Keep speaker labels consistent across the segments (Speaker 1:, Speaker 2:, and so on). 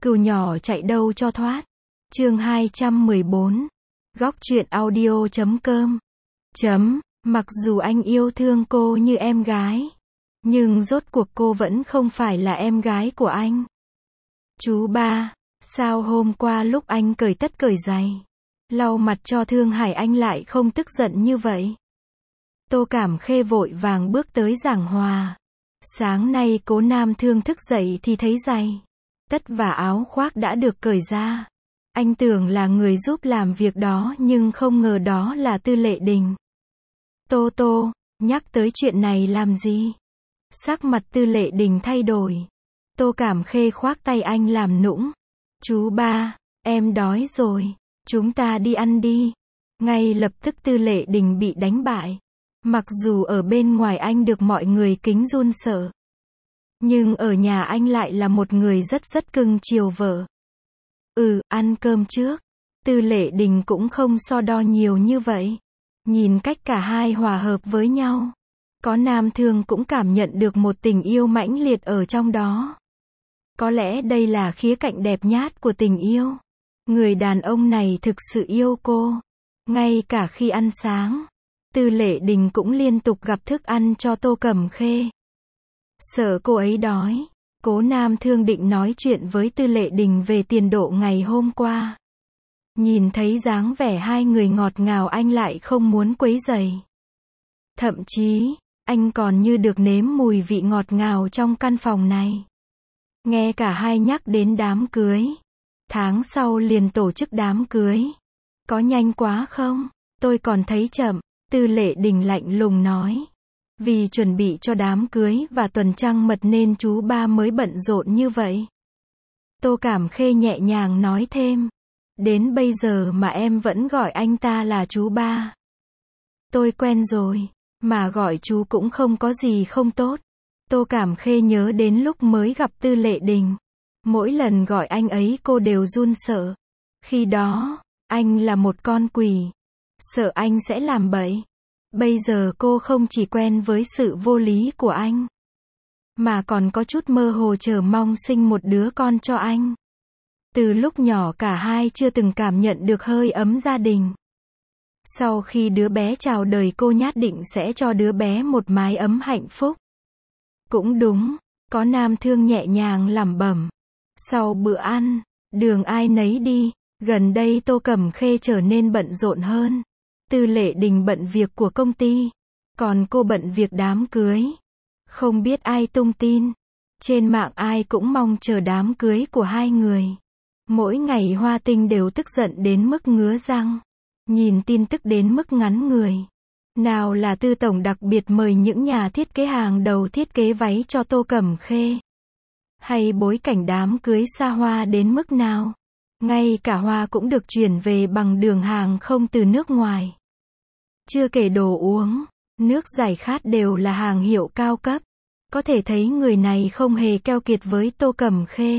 Speaker 1: Cừu nhỏ chạy đâu cho thoát. Chương 214. Góc truyện audio.com. Mặc dù anh yêu thương cô như em gái, nhưng rốt cuộc cô vẫn không phải là em gái của anh. Chú ba, sao hôm qua lúc anh cởi tất cởi giày, lau mặt cho Thương Hải anh lại không tức giận như vậy? Tô Cảm Khê vội vàng bước tới giảng hòa. Sáng nay Cố Nam Thương thức dậy thì thấy giày, tất và áo khoác đã được cởi ra. Anh tưởng là người giúp làm việc đó nhưng không ngờ đó là Tư Lệ Đình. Tô, nhắc tới chuyện này làm gì? Sắc mặt Tư Lệ Đình thay đổi. Tô Cảm Khê khoác tay anh làm nũng. Chú ba, em đói rồi, chúng ta đi ăn đi. Ngay lập tức Tư Lệ Đình bị đánh bại. Mặc dù ở bên ngoài anh được mọi người kính run sợ, nhưng ở nhà anh lại là một người rất cưng chiều vợ. Ăn cơm trước. Tư Lệ Đình cũng không so đo nhiều như vậy. Nhìn cách cả hai hòa hợp với nhau, có Nam Thương cũng cảm nhận được một tình yêu mãnh liệt ở trong đó. Có lẽ đây là khía cạnh đẹp nhát của tình yêu. Người đàn ông này thực sự yêu cô. Ngay cả khi ăn sáng, Tư Lệ Đình cũng liên tục gặp thức ăn cho Tô Cẩm Khê. Sợ cô ấy đói, Cố Nam Thương định nói chuyện với Tư Lệ Đình về tiền độ ngày hôm qua. Nhìn thấy dáng vẻ hai người ngọt ngào anh lại không muốn quấy rầy. Thậm chí, anh còn như được nếm mùi vị ngọt ngào trong căn phòng này. Nghe cả hai nhắc đến đám cưới. Tháng sau liền tổ chức đám cưới. Có nhanh quá không? Tôi còn thấy chậm. Tư Lệ Đình lạnh lùng nói. Vì chuẩn bị cho đám cưới và tuần trăng mật nên chú ba mới bận rộn như vậy. Tô Cảm Khê nhẹ nhàng nói thêm. Đến bây giờ mà em vẫn gọi anh ta là chú ba. Tôi quen rồi, mà gọi chú cũng không có gì không tốt. Tô Cảm Khê nhớ đến lúc mới gặp Tư Lệ Đình. Mỗi lần gọi anh ấy cô đều run sợ. Khi đó, anh là một con quỷ. Sợ anh sẽ làm bậy. Bây giờ cô không chỉ quen với sự vô lý của anh, mà còn có chút mơ hồ chờ mong sinh một đứa con cho anh. Từ lúc nhỏ cả hai chưa từng cảm nhận được hơi ấm gia đình. Sau khi đứa bé chào đời cô nhất định sẽ cho đứa bé một mái ấm hạnh phúc. Cũng đúng, có Nam Thương nhẹ nhàng lẩm bẩm. Sau bữa ăn, đường ai nấy đi. Gần đây Tô Cẩm Khê trở nên bận rộn hơn. Tư Lệ Đình bận việc của công ty, còn cô bận việc đám cưới. Không biết ai tung tin, trên mạng ai cũng mong chờ đám cưới của hai người. Mỗi ngày Hoa Tinh đều tức giận đến mức ngứa răng. Nhìn tin tức đến mức ngắn người. Nào là Tư tổng đặc biệt mời những nhà thiết kế hàng đầu thiết kế váy cho Tô Cẩm Khê. Hay bối cảnh đám cưới xa hoa đến mức nào. Ngay cả hoa cũng được chuyển về bằng đường hàng không từ nước ngoài. Chưa kể đồ uống, nước giải khát đều là hàng hiệu cao cấp. Có thể thấy người này không hề keo kiệt với Tô Cẩm Khê.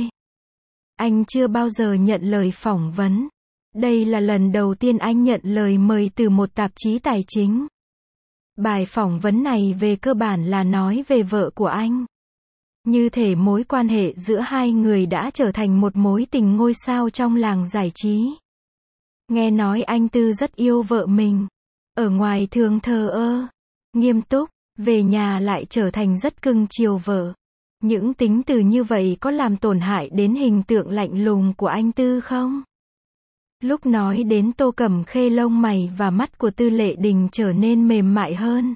Speaker 1: Anh chưa bao giờ nhận lời phỏng vấn. Đây là lần đầu tiên anh nhận lời mời từ một tạp chí tài chính. Bài phỏng vấn này về cơ bản là nói về vợ của anh. Như thể mối quan hệ giữa hai người đã trở thành một mối tình ngôi sao trong làng giải trí. Nghe nói anh Tư rất yêu vợ mình. Ở ngoài thường thờ ơ, nghiêm túc, về nhà lại trở thành rất cưng chiều vợ. Những tính từ như vậy có làm tổn hại đến hình tượng lạnh lùng của anh Tư không? Lúc nói đến Tô Cẩm Khê lông mày và mắt của Tư Lệ Đình trở nên mềm mại hơn.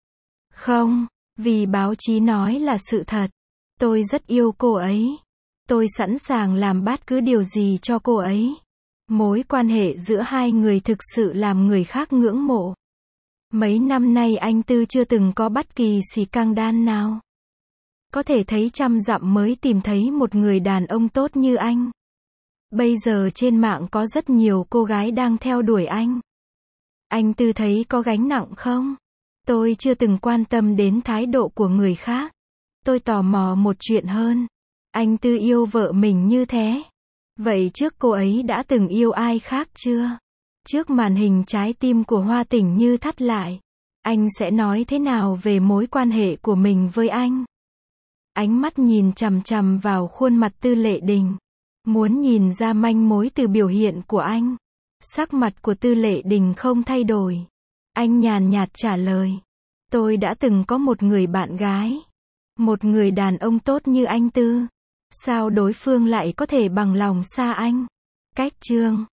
Speaker 1: Không, vì báo chí nói là sự thật. Tôi rất yêu cô ấy. Tôi sẵn sàng làm bất cứ điều gì cho cô ấy. Mối quan hệ giữa hai người thực sự làm người khác ngưỡng mộ. Mấy năm nay anh Tư chưa từng có bất kỳ scandal nào. Có thể thấy trăm dặm mới tìm thấy một người đàn ông tốt như anh. Bây giờ trên mạng có rất nhiều cô gái đang theo đuổi anh. Anh Tư thấy có gánh nặng không? Tôi chưa từng quan tâm đến thái độ của người khác. Tôi tò mò một chuyện hơn. Anh Tư yêu vợ mình như thế. Vậy trước cô ấy đã từng yêu ai khác chưa? Trước màn hình trái tim của Hoa Tỉnh như thắt lại. Anh sẽ nói thế nào về mối quan hệ của mình với anh? Ánh mắt nhìn chằm chằm vào khuôn mặt Tư Lệ Đình. Muốn nhìn ra manh mối từ biểu hiện của anh. Sắc mặt của Tư Lệ Đình không thay đổi. Anh nhàn nhạt trả lời. Tôi đã từng có một người bạn gái. Một người đàn ông tốt như anh Tư. Sao đối phương lại có thể bằng lòng xa anh? Cách chương